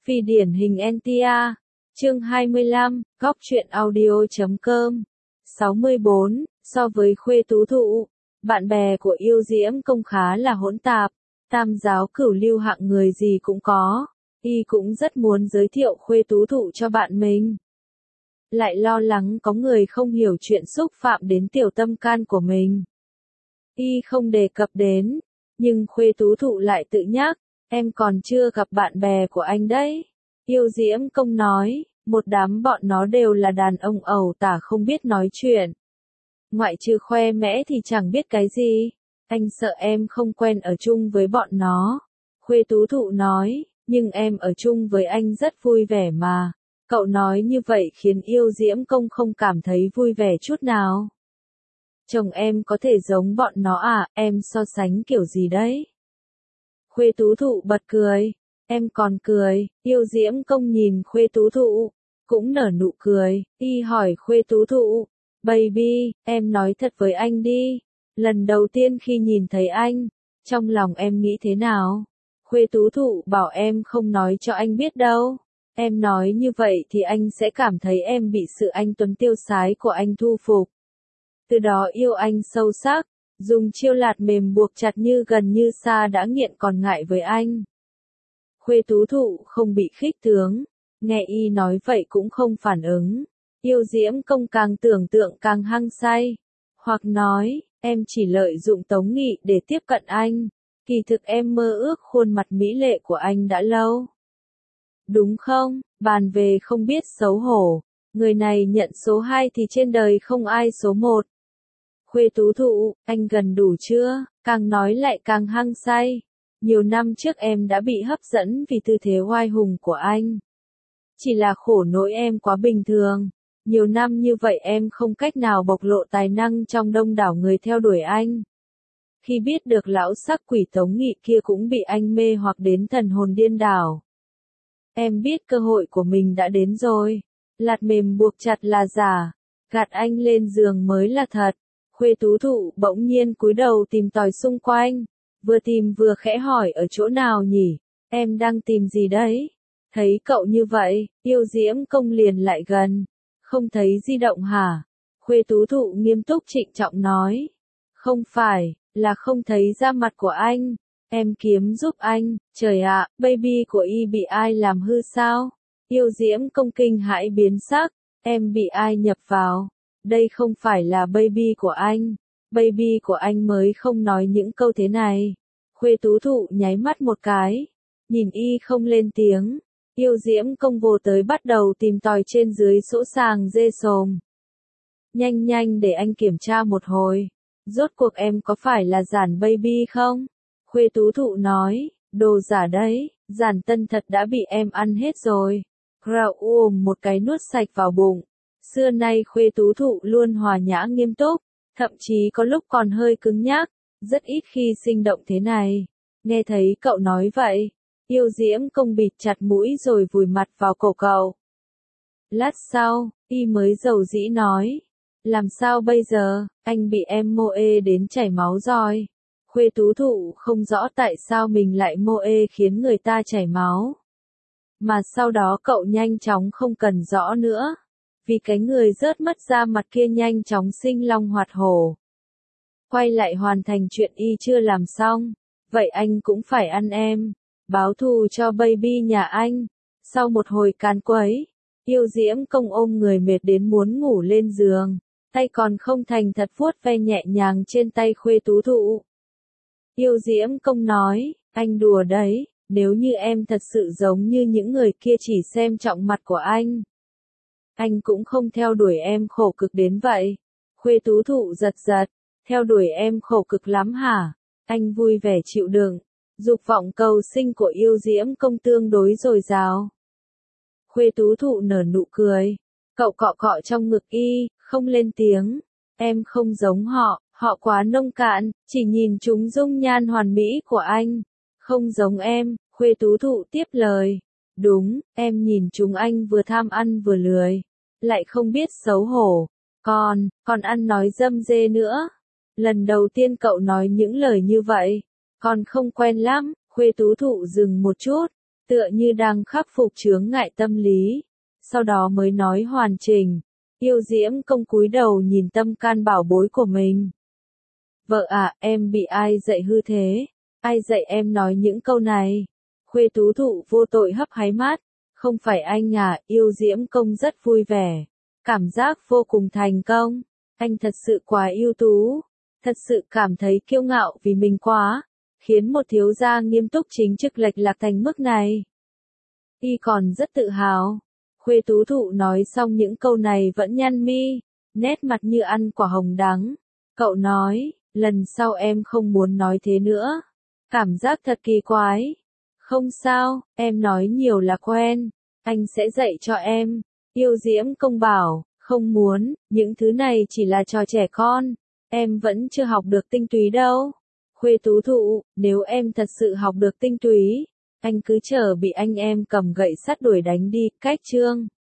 Phi điển hình NTR. Chương 25, góc truyện audio.com. 64, so với Khuê Tú Thụ, bạn bè của Yêu Diễm Công khá là hỗn tạp, tam giáo cửu lưu hạng người gì cũng có, y cũng rất muốn giới thiệu Khuê Tú Thụ cho bạn mình. Lại lo lắng có người không hiểu chuyện xúc phạm đến tiểu tâm can của mình. Y không đề cập đến, nhưng Khuê Tú Thụ lại tự nhắc, em còn chưa gặp bạn bè của anh đấy. Yêu Diễm Công nói, một đám bọn nó đều là đàn ông ẩu tả không biết nói chuyện. Ngoại trừ khoe mẽ thì chẳng biết cái gì. Anh sợ em không quen ở chung với bọn nó. Khuê Tú Thụ nói, nhưng em ở chung với anh rất vui vẻ mà. Cậu nói như vậy khiến Yêu Diễm Công không cảm thấy vui vẻ chút nào. Chồng em có thể giống bọn nó à, em so sánh kiểu gì đấy? Khuê Tú Thụ bật cười. Em còn cười. Yêu Diễm Công nhìn Khuê Tú Thụ, cũng nở nụ cười. Y hỏi Khuê Tú Thụ, baby, em nói thật với anh đi. Lần đầu tiên khi nhìn thấy anh, trong lòng em nghĩ thế nào? Khuê Tú Thụ bảo em không nói cho anh biết đâu. Em nói như vậy thì anh sẽ cảm thấy em bị sự anh tuấn tiêu sái của anh thu phục. Từ đó yêu anh sâu sắc, dùng chiêu lạt mềm buộc chặt như gần như xa đã nghiện còn ngại với anh. Khuê Tú Thụ không bị khích tướng, nghe y nói vậy cũng không phản ứng. Yêu Diễm Công càng tưởng tượng càng hăng say, hoặc nói, em chỉ lợi dụng Tống Nghị để tiếp cận anh, kỳ thực em mơ ước khuôn mặt mỹ lệ của anh đã lâu. Đúng không, bàn về không biết xấu hổ, người này nhận số 2 thì trên đời không ai số 1. Khuê Tú Thụ, anh gần đủ chưa? Càng nói lại càng hăng say. Nhiều năm trước em đã bị hấp dẫn vì tư thế oai hùng của anh. Chỉ là khổ nỗi em quá bình thường. Nhiều năm như vậy em không cách nào bộc lộ tài năng trong đông đảo người theo đuổi anh. Khi biết được lão sắc quỷ Tống Nghị kia cũng bị anh mê hoặc đến thần hồn điên đảo. Em biết cơ hội của mình đã đến rồi. Lạt mềm buộc chặt là giả, gạt anh lên giường mới là thật. Khuê Tú Thụ bỗng nhiên cúi đầu tìm tòi xung quanh, vừa tìm vừa khẽ hỏi ở chỗ nào nhỉ, em đang tìm gì đấy? Thấy cậu như vậy, Yêu Diễm Công liền lại gần, không thấy di động hả? Khuê Tú Thụ nghiêm túc trịnh trọng nói, không phải, là không thấy da mặt của anh, em kiếm giúp anh, trời ạ, baby của y bị ai làm hư sao? Yêu Diễm Công kinh hãi biến sắc, em bị ai nhập vào? Đây không phải là baby của anh mới không nói những câu thế này. Khuê Tú Thụ nháy mắt một cái, nhìn y không lên tiếng. Yêu Diễm Công vô tới bắt đầu tìm tòi trên dưới sỗ sàng dê sồm. Nhanh nhanh để anh kiểm tra một hồi. Rốt cuộc em có phải là giản baby không? Khuê Tú Thụ nói, đồ giả đấy, giản tân thật đã bị em ăn hết rồi. Grau ôm một cái nuốt sạch vào bụng. Xưa nay Khuê Tú Thụ luôn hòa nhã nghiêm túc, thậm chí có lúc còn hơi cứng nhắc, rất ít khi sinh động thế này. Nghe thấy cậu nói vậy, Yêu Diễm Công bịt chặt mũi rồi vùi mặt vào cổ cậu. Lát sau, y mới dầu dĩ nói, làm sao bây giờ, anh bị em mô ê đến chảy máu rồi. Khuê Tú Thụ không rõ tại sao mình lại mô ê khiến người ta chảy máu. Mà sau đó cậu nhanh chóng không cần rõ nữa. Vì cái người rớt mất da mặt kia nhanh chóng sinh long hoạt hổ. Quay lại hoàn thành chuyện y chưa làm xong. Vậy anh cũng phải ăn em. Báo thù cho baby nhà anh. Sau một hồi càn quấy, Yêu Diễm Công ôm người mệt đến muốn ngủ lên giường. Tay còn không thành thật vuốt ve nhẹ nhàng trên tay Khuê Tú Thụ. Yêu Diễm Công nói, anh đùa đấy, nếu như em thật sự giống như những người kia chỉ xem trọng mặt của anh cũng không theo đuổi em khổ cực đến vậy. Khuê Tú Thụ giật giật, theo đuổi em khổ cực lắm hả? Anh vui vẻ chịu đựng, dục vọng cầu sinh của Yêu Diễm Công tương đối dồi dào. Khuê Tú Thụ nở nụ cười, cậu cọ cọ trong ngực y, không lên tiếng. Em không giống họ quá nông cạn, chỉ nhìn chúng dung nhan hoàn mỹ của anh. Không giống em, Khuê Tú Thụ tiếp lời. Đúng, em nhìn chúng anh vừa tham ăn vừa lười. Lại không biết xấu hổ, còn ăn nói dâm dê nữa. Lần đầu tiên cậu nói những lời như vậy, còn không quen lắm. Khuê Tú Thụ dừng một chút, tựa như đang khắc phục chướng ngại tâm lý, sau đó mới nói hoàn chỉnh. Yêu Diễm Công cúi đầu nhìn tâm can bảo bối của mình. Vợ à, em bị ai dạy hư thế? Ai dạy em nói những câu này? Khuê Tú Thụ vô tội hấp háy mắt. Không phải anh à, Yêu Diễm Công rất vui vẻ. Cảm giác vô cùng thành công. Anh thật sự quá ưu tú. Thật sự cảm thấy kiêu ngạo vì mình quá. Khiến một thiếu gia nghiêm túc chính trực lệch lạc thành mức này. Y còn rất tự hào. Khuê Tú Thụ nói xong những câu này vẫn nhăn mi. Nét mặt như ăn quả hồng đắng. Cậu nói, lần sau em không muốn nói thế nữa. Cảm giác thật kỳ quái. Không sao, em nói nhiều là quen. Anh sẽ dạy cho em. Yêu Diễm Công bảo, không muốn, những thứ này chỉ là trò trẻ con. Em vẫn chưa học được tinh túy đâu. Khuê Tú Thụ, nếu em thật sự học được tinh túy, anh cứ chờ bị anh em cầm gậy sắt đuổi đánh đi, cách chương.